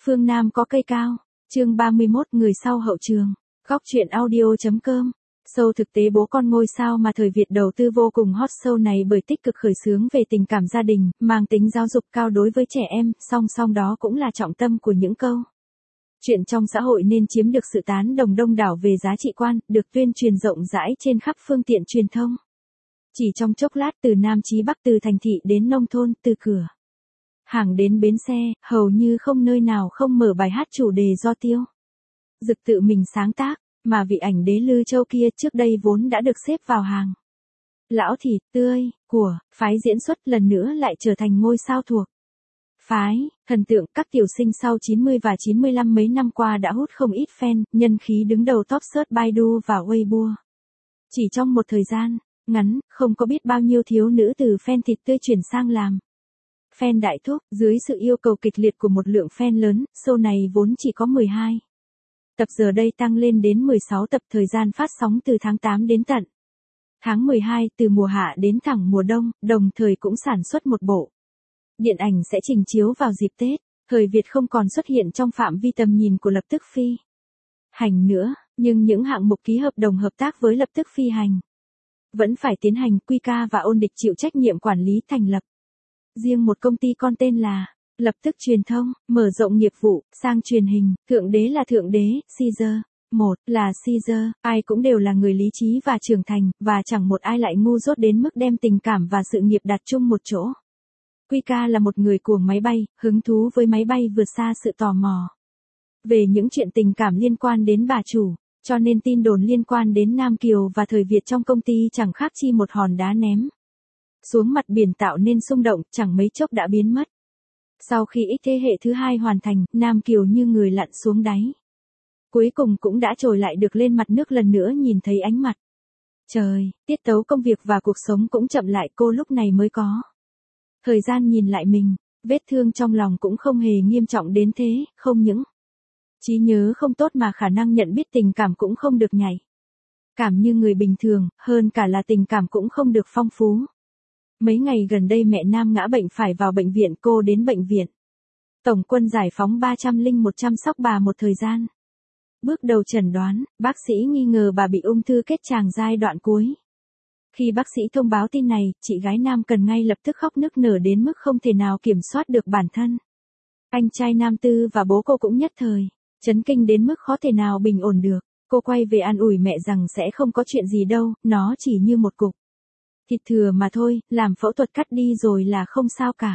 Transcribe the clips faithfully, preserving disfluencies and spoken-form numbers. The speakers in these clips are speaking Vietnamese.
Phương Nam có cây cao. Chương ba mươi mốt người sau hậu trường. Góc truyện audio.com. Show thực tế bố con ngôi sao mà thời Việt đầu tư vô cùng hot. Show này bởi tích cực khởi xướng về tình cảm gia đình, mang tính giáo dục cao đối với trẻ em, song song đó cũng là trọng tâm của những câu chuyện trong xã hội nên chiếm được sự tán đồng đông đảo về giá trị quan, được tuyên truyền rộng rãi trên khắp phương tiện truyền thông. Chỉ trong chốc lát, từ Nam chí Bắc, từ thành thị đến nông thôn, từ cửa hàng đến bến xe, hầu như không nơi nào không mở bài hát chủ đề do Tiêu Dực tự mình sáng tác, mà vị ảnh đế Lư Châu kia trước đây vốn đã được xếp vào hàng lão thịt tươi của phái diễn xuất, lần nữa lại trở thành ngôi sao thuộc phái thần tượng. Các tiểu sinh sau chín mươi và chín mươi lăm mấy năm qua đã hút không ít fan, nhân khí đứng đầu top search Baidu và Weibo. Chỉ trong một thời gian ngắn, không có biết bao nhiêu thiếu nữ từ fan thịt tươi chuyển sang làm fan đại thúc. Dưới sự yêu cầu kịch liệt của một lượng fan lớn, show này vốn chỉ có mười hai tập giờ đây tăng lên đến mười sáu tập. Thời gian phát sóng từ tháng tám đến tận tháng mười hai, từ mùa hạ đến thẳng mùa đông, đồng thời cũng sản xuất một bộ điện ảnh sẽ trình chiếu vào dịp Tết. Thời Việt không còn xuất hiện trong phạm vi tầm nhìn của Lập Tức Phi Hành nữa, nhưng những hạng mục ký hợp đồng hợp tác với Lập Tức Phi Hành vẫn phải tiến hành. Quy Ca và Ôn Địch chịu trách nhiệm quản lý, thành lập riêng một công ty con tên là Lập Tức Truyền thông, mở rộng nghiệp vụ sang truyền hình. Thượng đế là thượng đế, Caesar một là Caesar, ai cũng đều là người lý trí và trưởng thành, và chẳng một ai lại ngu dốt đến mức đem tình cảm và sự nghiệp đặt chung một chỗ. Quy Ca là một người cuồng máy bay, hứng thú với máy bay vượt xa sự tò mò về những chuyện tình cảm liên quan đến bà chủ, cho nên tin đồn liên quan đến Nam Kiều và Thời Việt trong công ty chẳng khác chi một hòn đá ném xuống mặt biển, tạo nên xung động, chẳng mấy chốc đã biến mất. Sau khi X thế hệ thứ hai hoàn thành, Nam Kiều như người lặn xuống đáy, cuối cùng cũng đã trồi lại được lên mặt nước lần nữa, nhìn thấy ánh mặt trời. Tiết tấu công việc và cuộc sống cũng chậm lại, cô lúc này mới có thời gian nhìn lại mình. Vết thương trong lòng cũng không hề nghiêm trọng đến thế, không những trí nhớ không tốt mà khả năng nhận biết tình cảm cũng không được nhạy cảm như người bình thường, hơn cả là tình cảm cũng không được phong phú. Mấy ngày gần đây mẹ Nam ngã bệnh phải vào bệnh viện, cô đến bệnh viện Tổng Quân Giải Phóng ba trăm lẻ một chăm sóc bà một thời gian. Bước đầu chẩn đoán, bác sĩ nghi ngờ bà bị ung thư kết tràng giai đoạn cuối. Khi bác sĩ thông báo tin này, chị gái Nam Cần ngay lập tức khóc nức nở đến mức không thể nào kiểm soát được bản thân. Anh trai Nam Tư và bố cô cũng nhất thời chấn kinh đến mức khó thể nào bình ổn được. Cô quay về an ủi mẹ rằng sẽ không có chuyện gì đâu, nó chỉ như một cục thịt thừa mà thôi, làm phẫu thuật cắt đi rồi là không sao cả.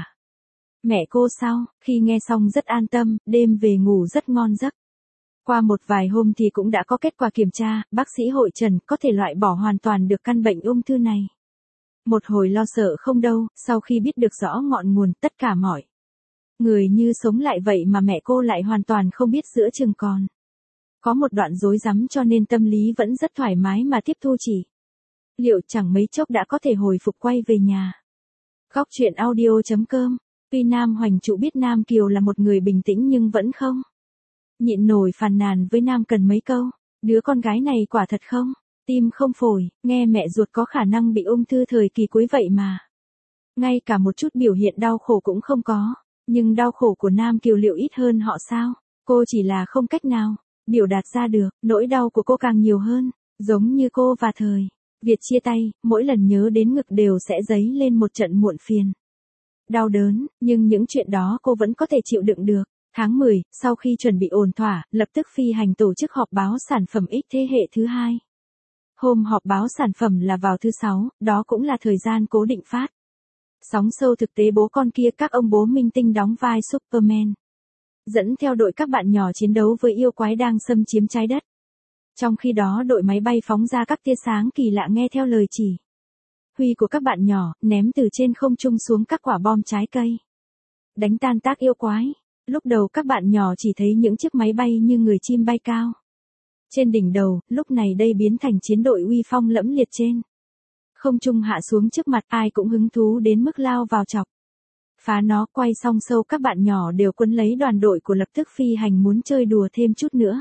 Mẹ cô sau khi nghe xong rất an tâm, đêm về ngủ rất ngon giấc. Qua một vài hôm thì cũng đã có kết quả kiểm tra, bác sĩ hội trần có thể loại bỏ hoàn toàn được căn bệnh ung thư này. Một hồi lo sợ không đâu, sau khi biết được rõ ngọn nguồn, tất cả mọi người như sống lại vậy, mà mẹ cô lại hoàn toàn không biết giữa chừng còn có một đoạn rối rắm, cho nên tâm lý vẫn rất thoải mái mà tiếp thu chỉ liệu, chẳng mấy chốc đã có thể hồi phục quay về nhà. Góc truyện audio.com. Tuy Nam Hoành Trụ biết Nam Kiều là một người bình tĩnh nhưng vẫn không nhịn nổi phàn nàn với Nam Cần mấy câu. Đứa con gái này quả thật không tim không phổi, nghe mẹ ruột có khả năng bị ung thư thời kỳ cuối vậy mà ngay cả một chút biểu hiện đau khổ cũng không có. Nhưng đau khổ của Nam Kiều liệu ít hơn họ sao? Cô chỉ là không cách nào biểu đạt ra được, nỗi đau của cô càng nhiều hơn. Giống như cô và Thời Việt chia tay, mỗi lần nhớ đến ngực đều sẽ dấy lên một trận muộn phiền, đau đớn, nhưng những chuyện đó cô vẫn có thể chịu đựng được. Tháng mười, sau khi chuẩn bị ổn thỏa, Lập Tức Phi Hành tổ chức họp báo sản phẩm X thế hệ thứ hai. Hôm họp báo sản phẩm là vào thứ sáu, đó cũng là thời gian cố định phát sóng show thực tế bố con kia. Các ông bố minh tinh đóng vai Superman, dẫn theo đội các bạn nhỏ chiến đấu với yêu quái đang xâm chiếm trái đất. Trong khi đó đội máy bay phóng ra các tia sáng kỳ lạ nghe theo lời chỉ huy của các bạn nhỏ, ném từ trên không trung xuống các quả bom trái cây, đánh tan tác yêu quái. Lúc đầu các bạn nhỏ chỉ thấy những chiếc máy bay như người chim bay cao trên đỉnh đầu, lúc này đây biến thành chiến đội uy phong lẫm liệt trên không trung hạ xuống trước mặt, ai cũng hứng thú đến mức lao vào chọc phá nó. Quay xong show các bạn nhỏ đều quấn lấy đoàn đội của Lập Tức Phi Hành muốn chơi đùa thêm chút nữa.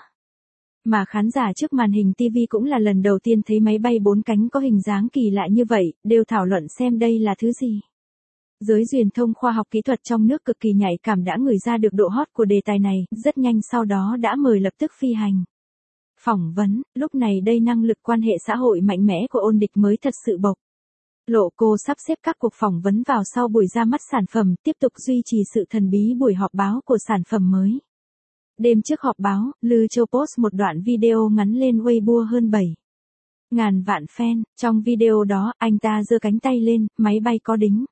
Mà khán giả trước màn hình ti vi cũng là lần đầu tiên thấy máy bay bốn cánh có hình dáng kỳ lạ như vậy, đều thảo luận xem đây là thứ gì. Giới truyền thông khoa học kỹ thuật trong nước cực kỳ nhạy cảm đã ngửi ra được độ hot của đề tài này, rất nhanh sau đó đã mời lập tức phi hành. Phỏng vấn, lúc này đây năng lực quan hệ xã hội mạnh mẽ của ôn địch mới thật sự bộc lộ. Cô sắp xếp các cuộc phỏng vấn vào sau buổi ra mắt sản phẩm, tiếp tục duy trì sự thần bí buổi họp báo của sản phẩm mới. Đêm trước họp báo, Lư Châu post một đoạn video ngắn lên Weibo hơn bảy ngàn vạn fan. Trong video đó, anh ta giơ cánh tay lên, máy bay có đính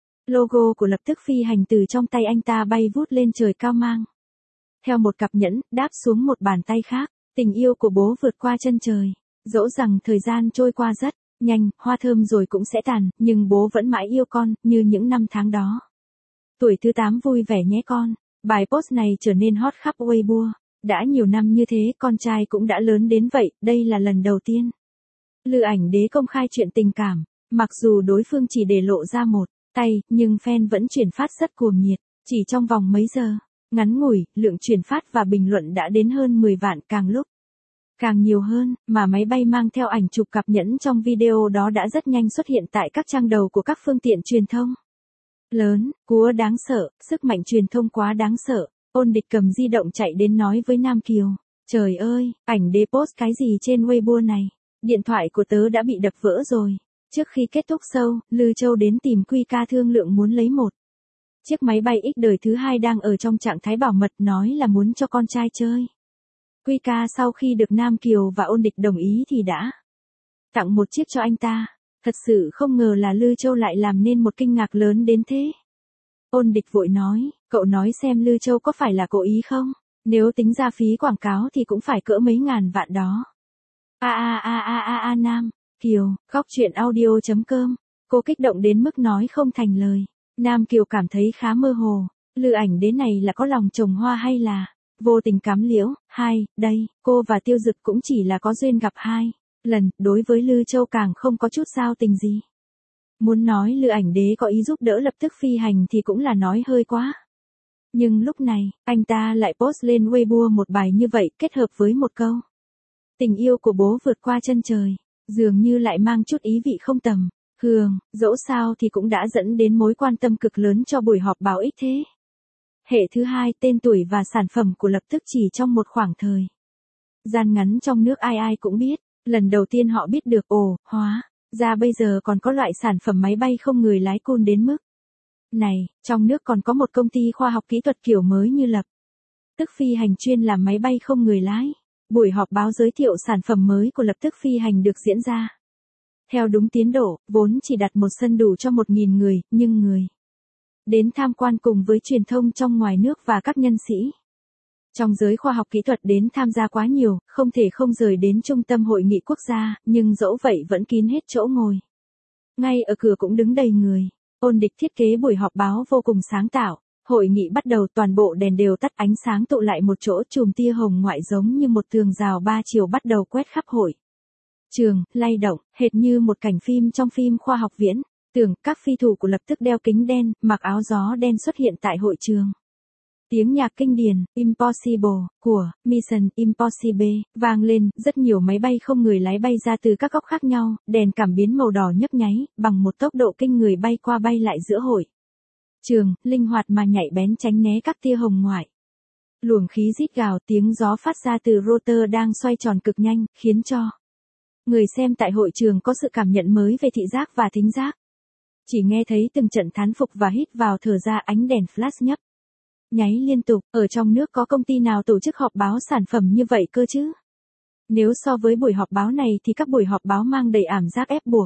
logo của lập tức phi hành từ trong tay anh ta bay vút lên trời cao mang theo một cặp nhẫn, đáp xuống một bàn tay khác. Tình yêu của bố vượt qua chân trời. Dẫu rằng thời gian trôi qua rất nhanh, hoa thơm rồi cũng sẽ tàn, nhưng bố vẫn mãi yêu con, như những năm tháng đó. Tuổi thứ tám vui vẻ nhé con. Bài post này trở nên hot khắp Weibo. Đã nhiều năm như thế, con trai cũng đã lớn đến vậy, đây là lần đầu tiên Lư Ảnh Đế công khai chuyện tình cảm. Mặc dù đối phương chỉ để lộ ra một tay, nhưng fan vẫn chuyển phát rất cuồng nhiệt. Chỉ trong vòng mấy giờ ngắn ngủi, lượng chuyển phát và bình luận đã đến hơn mười vạn, càng lúc càng nhiều hơn, mà máy bay mang theo ảnh chụp cặp nhẫn trong video đó đã rất nhanh xuất hiện tại các trang đầu của các phương tiện truyền thông lớn. Cúa đáng sợ, sức mạnh truyền thông quá đáng sợ. Ôn địch cầm di động chạy đến nói với Nam Kiều. Trời ơi, Ảnh Đế post cái gì trên Weibo này? Điện thoại của tớ đã bị đập vỡ rồi. Trước khi kết thúc show, Lư Châu đến tìm Quy Ca thương lượng muốn lấy một chiếc máy bay X đời thứ hai đang ở trong trạng thái bảo mật, nói là muốn cho con trai chơi. Quy Ca sau khi được Nam Kiều và ôn địch đồng ý thì đã tặng một chiếc cho anh ta. Thật sự không ngờ là Lư Châu lại làm nên một kinh ngạc lớn đến thế. Ôn địch vội nói, cậu nói xem Lư Châu có phải là cố ý không? Nếu tính ra phí quảng cáo thì cũng phải cỡ mấy ngàn vạn đó. A a a a a a Nam Kiều, góc truyện audio chấm com. Cô kích động đến mức nói không thành lời. Nam Kiều cảm thấy khá mơ hồ. Lư Ảnh Đế này là có lòng trồng hoa hay là vô tình cắm liễu? Hai, đây, cô và Tiêu Dực cũng chỉ là có duyên gặp hai lần, đối với Lư Châu càng không có chút giao tình gì. Muốn nói Lư Ảnh Đế có ý giúp đỡ lập tức phi hành thì cũng là nói hơi quá. Nhưng lúc này, anh ta lại post lên Weibo một bài như vậy kết hợp với một câu. Tình yêu của bố vượt qua chân trời, dường như lại mang chút ý vị không tầm thường, dẫu sao thì cũng đã dẫn đến mối quan tâm cực lớn cho buổi họp báo X thế. Hệ thứ hai, tên tuổi và sản phẩm của lập tức chỉ trong một khoảng thời gian ngắn trong nước ai ai cũng biết. Lần đầu tiên họ biết được, ồ, hóa ra bây giờ còn có loại sản phẩm máy bay không người lái cool đến mức này. Trong nước còn có một công ty khoa học kỹ thuật kiểu mới như lập tức phi hành chuyên làm máy bay không người lái. Buổi họp báo giới thiệu sản phẩm mới của lập tức phi hành được diễn ra theo đúng tiến độ, vốn chỉ đặt một sân đủ cho một nghìn người, nhưng người đến tham quan cùng với truyền thông trong ngoài nước và các nhân sĩ trong giới khoa học kỹ thuật đến tham gia quá nhiều, không thể không rời đến trung tâm hội nghị quốc gia, nhưng dẫu vậy vẫn kín hết chỗ ngồi. Ngay ở cửa cũng đứng đầy người. Ôn địch thiết kế buổi họp báo vô cùng sáng tạo. Hội nghị bắt đầu, toàn bộ đèn đều tắt, ánh sáng tụ lại một chỗ, chùm tia hồng ngoại giống như một tường rào ba chiều bắt đầu quét khắp hội trường, lay động, hệt như một cảnh phim trong phim khoa học viễn tưởng. Các phi thủ của lập tức đeo kính đen, mặc áo gió đen xuất hiện tại hội trường. Tiếng nhạc kinh điển Impossible của Mission Impossible vang lên, rất nhiều máy bay không người lái bay ra từ các góc khác nhau, đèn cảm biến màu đỏ nhấp nháy, bằng một tốc độ kinh người bay qua bay lại giữa hội trường, linh hoạt mà nhạy bén tránh né các tia hồng ngoại. Luồng khí rít gào, tiếng gió phát ra từ rotor đang xoay tròn cực nhanh, khiến cho người xem tại hội trường có sự cảm nhận mới về thị giác và thính giác. Chỉ nghe thấy từng trận thán phục và hít vào thở ra, ánh đèn flash nhấp nháy liên tục. Ở trong nước có công ty nào tổ chức họp báo sản phẩm như vậy cơ chứ? Nếu so với buổi họp báo này thì các buổi họp báo mang đầy ảm giác ép buộc.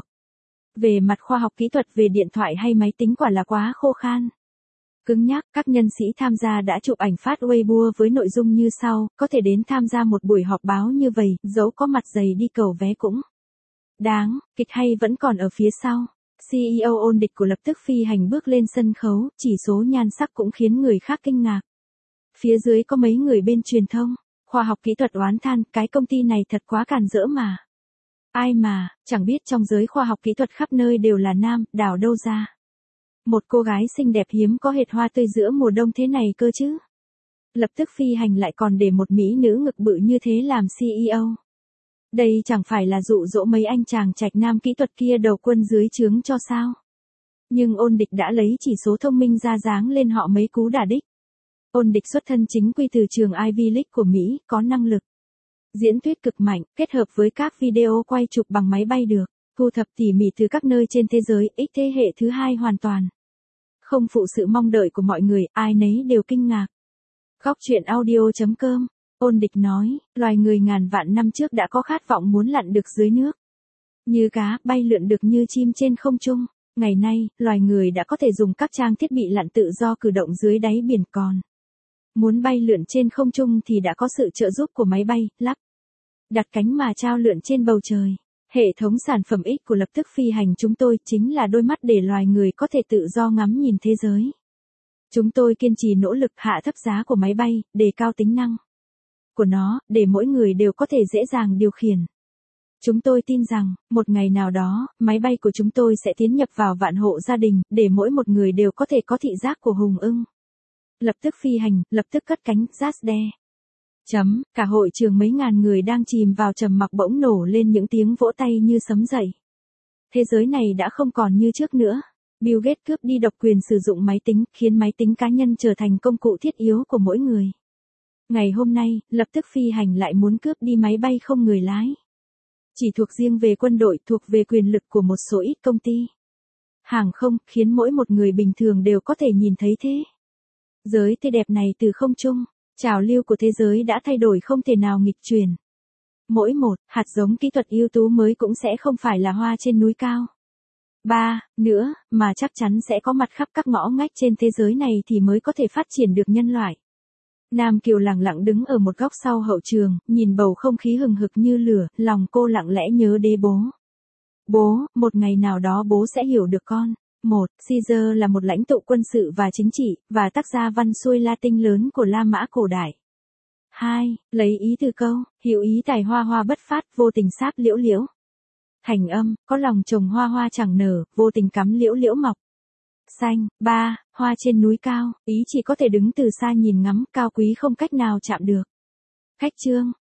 Về mặt khoa học kỹ thuật, về điện thoại hay máy tính quả là quá khô khan, cứng nhắc. Các nhân sĩ tham gia đã chụp ảnh phát Weibo với nội dung như sau: có thể đến tham gia một buổi họp báo như vậy, dẫu có mặt dày đi cầu vé cũng đáng, kịch hay vẫn còn ở phía sau. xê e ô ôn địch của lập tức phi hành bước lên sân khấu, chỉ số nhan sắc cũng khiến người khác kinh ngạc. Phía dưới có mấy người bên truyền thông, khoa học kỹ thuật oán than, cái công ty này thật quá càn rỡ mà. Ai mà, chẳng biết trong giới khoa học kỹ thuật khắp nơi đều là nam, đào đâu ra một cô gái xinh đẹp hiếm có hệt hoa tươi giữa mùa đông thế này cơ chứ. Lập tức phi hành lại còn để một mỹ nữ ngực bự như thế làm xê e ô. Đây chẳng phải là dụ dỗ mấy anh chàng trạch nam kỹ thuật kia đầu quân dưới trướng cho sao? Nhưng ôn địch đã lấy chỉ số thông minh ra dáng lên họ mấy cú đả đích. Ôn địch xuất thân chính quy từ trường Ivy League của Mỹ, có năng lực diễn thuyết cực mạnh, kết hợp với các video quay chụp bằng máy bay được, thu thập tỉ mỉ từ các nơi trên thế giới, X thế hệ thứ hai hoàn toàn. Không phụ sự mong đợi của mọi người, ai nấy đều kinh ngạc. Góc truyện audio.com, ôn địch nói, loài người ngàn vạn năm trước đã có khát vọng muốn lặn được dưới nước. Như cá, bay lượn được như chim trên không trung. Ngày nay, loài người đã có thể dùng các trang thiết bị lặn tự do cử động dưới đáy biển còn. Muốn bay lượn trên không trung thì đã có sự trợ giúp của máy bay, lắp đặt cánh mà trao lượn trên bầu trời. Hệ thống sản phẩm X của lập tức phi hành chúng tôi chính là đôi mắt để loài người có thể tự do ngắm nhìn thế giới. Chúng tôi kiên trì nỗ lực hạ thấp giá của máy bay, đề cao tính năng của nó, để mỗi người đều có thể dễ dàng điều khiển. Chúng tôi tin rằng, một ngày nào đó, máy bay của chúng tôi sẽ tiến nhập vào vạn hộ gia đình, để mỗi một người đều có thể có thị giác của hùng ưng. Lập tức phi hành, lập tức cất cánh, Just Dance. Chấm, cả hội trường mấy ngàn người đang chìm vào trầm mặc bỗng nổ lên những tiếng vỗ tay như sấm dậy. Thế giới này đã không còn như trước nữa. Bill Gates cướp đi độc quyền sử dụng máy tính, khiến máy tính cá nhân trở thành công cụ thiết yếu của mỗi người. Ngày hôm nay, lập tức phi hành lại muốn cướp đi máy bay không người lái. Chỉ thuộc riêng về quân đội, thuộc về quyền lực của một số ít công ty hàng không, khiến mỗi một người bình thường đều có thể nhìn thấy thế giới tươi đẹp này từ không trung. Trào lưu của thế giới đã thay đổi không thể nào nghịch chuyển. Mỗi một hạt giống kỹ thuật ưu tú mới cũng sẽ không phải là hoa trên núi cao. Ba, nữa, mà chắc chắn sẽ có mặt khắp các ngõ ngách trên thế giới này thì mới có thể phát triển được nhân loại. Nam Kiều lặng lặng đứng ở một góc sau hậu trường, nhìn bầu không khí hừng hực như lửa, lòng cô lặng lẽ nhớ đế bố. Bố, một ngày nào đó bố sẽ hiểu được con. một. Caesar là một lãnh tụ quân sự và chính trị, và tác gia văn xuôi Latin lớn của La Mã cổ đại. hai. Lấy ý từ câu, hữu ý tài hoa hoa bất phát, vô tình sáp liễu liễu. Thành âm, có lòng trồng hoa hoa chẳng nở, vô tình cắm liễu liễu mọc. Xanh. ba. Hoa trên núi cao, ý chỉ có thể đứng từ xa nhìn ngắm, cao quý không cách nào chạm được. Khách chương.